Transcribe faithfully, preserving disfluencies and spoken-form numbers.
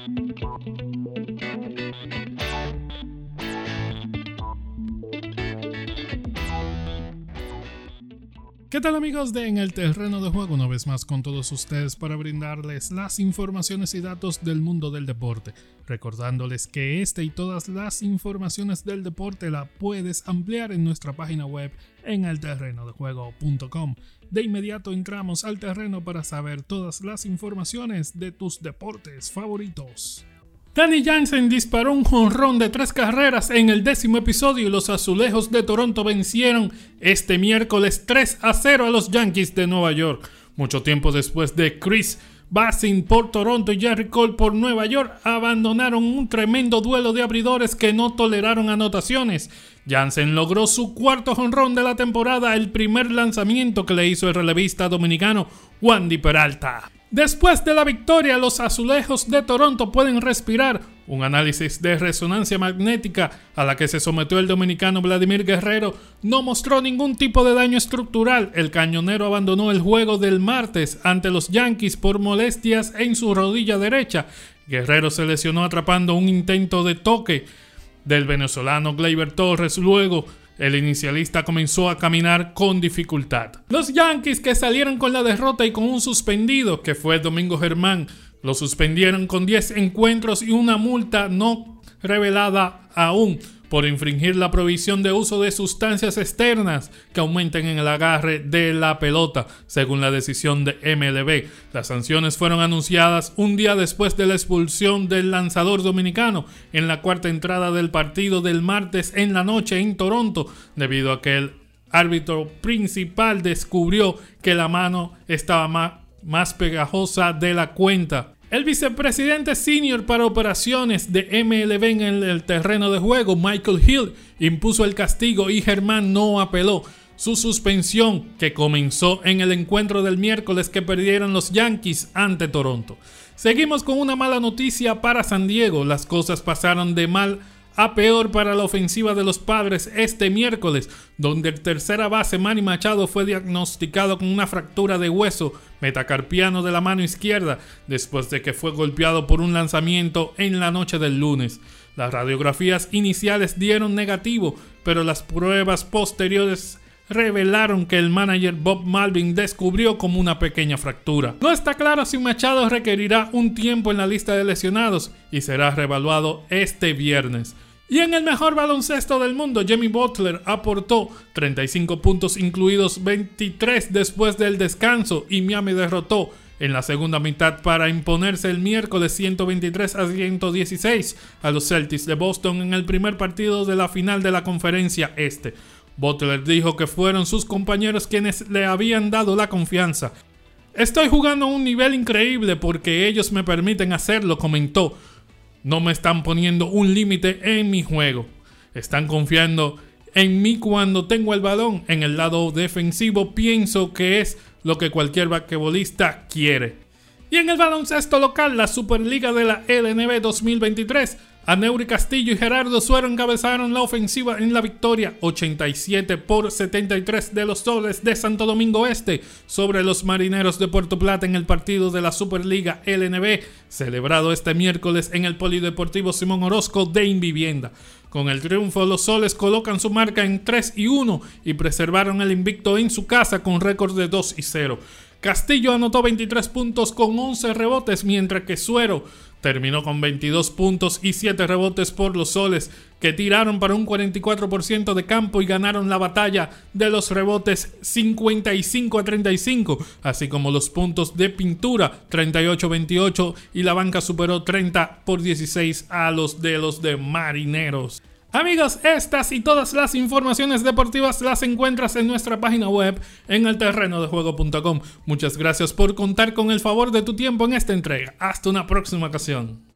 ¿Qué tal, amigos de En el Terreno de Juego? Una vez más con todos ustedes para brindarles las informaciones y datos del mundo del deporte. Recordándoles que este y todas las informaciones del deporte la puedes ampliar en nuestra página web en el terreno de juego punto com. De inmediato entramos al terreno para saber todas las informaciones de tus deportes favoritos. Danny Jansen disparó un jonrón de tres carreras en el décimo episodio y los Azulejos de Toronto vencieron este miércoles tres a cero a los Yankees de Nueva York. Mucho tiempo después de Chris Bassitt por Toronto y Gerrit Cole por Nueva York abandonaron un tremendo duelo de abridores que no toleraron anotaciones. Jansen logró su cuarto jonrón de la temporada, el primer lanzamiento que le hizo el relevista dominicano Wandy Peralta. Después de la victoria, los Azulejos de Toronto pueden respirar. Un análisis de resonancia magnética a la que se sometió el dominicano Vladimir Guerrero no mostró ningún tipo de daño estructural. El cañonero abandonó el juego del martes ante los Yankees por molestias en su rodilla derecha. Guerrero se lesionó atrapando un intento de toque del venezolano Gleyber Torres. Luego, el inicialista comenzó a caminar con dificultad. Los Yankees, que salieron con la derrota y con un suspendido, que fue Domingo Germán, lo suspendieron con diez encuentros y una multa no revelada aún por infringir la prohibición de uso de sustancias externas que aumenten en el agarre de la pelota, según la decisión de M L B. Las sanciones fueron anunciadas un día después de la expulsión del lanzador dominicano en la cuarta entrada del partido del martes en la noche en Toronto, debido a que el árbitro principal descubrió que la mano estaba más, más pegajosa de la cuenta. El vicepresidente senior para operaciones de M L B en el terreno de juego, Michael Hill, impuso el castigo y Germán no apeló su suspensión, que comenzó en el encuentro del miércoles que perdieron los Yankees ante Toronto. Seguimos con una mala noticia para San Diego. Las cosas pasaron de mal a peor para la ofensiva de los Padres este miércoles, donde el tercera base Manny Machado fue diagnosticado con una fractura de hueso metacarpiano de la mano izquierda después de que fue golpeado por un lanzamiento en la noche del lunes. Las radiografías iniciales dieron negativo, pero las pruebas posteriores revelaron que el manager Bob Malvin descubrió como una pequeña fractura. No está claro si Machado requerirá un tiempo en la lista de lesionados y será reevaluado este viernes. Y en el mejor baloncesto del mundo, Jimmy Butler aportó treinta y cinco puntos, incluidos veintitrés después del descanso, y Miami derrotó en la segunda mitad para imponerse el miércoles ciento veintitrés a ciento dieciséis a los Celtics de Boston en el primer partido de la final de la Conferencia Este. Butler dijo que fueron sus compañeros quienes le habían dado la confianza. Estoy jugando a un nivel increíble porque ellos me permiten hacerlo, comentó. No me están poniendo un límite en mi juego. Están confiando en mí cuando tengo el balón. En el lado defensivo pienso que es lo que cualquier basquetbolista quiere. Y en el baloncesto local, la Superliga de la L N B dos mil veintitrés, Aneury Castillo y Gerardo Suero encabezaron la ofensiva en la victoria ochenta y siete por setenta y tres de los Soles de Santo Domingo Este sobre los Marineros de Puerto Plata en el partido de la Superliga L N B, celebrado este miércoles en el Polideportivo Simón Orozco de Invivienda. Con el triunfo, los Soles colocan su marca en tres y uno y preservaron el invicto en su casa con récord de dos y cero. Castillo anotó veintitrés puntos con once rebotes, mientras que Suero terminó con veintidós puntos y siete rebotes por los Soles, que tiraron para un cuarenta y cuatro por ciento de campo y ganaron la batalla de los rebotes cincuenta y cinco a treinta y cinco, así como los puntos de pintura treinta y ocho a veintiocho, y la banca superó treinta por dieciséis a los de los de Marineros. Amigos, estas y todas las informaciones deportivas las encuentras en nuestra página web en el terreno de juego punto com. Muchas gracias por contar con el favor de tu tiempo en esta entrega. Hasta una próxima ocasión.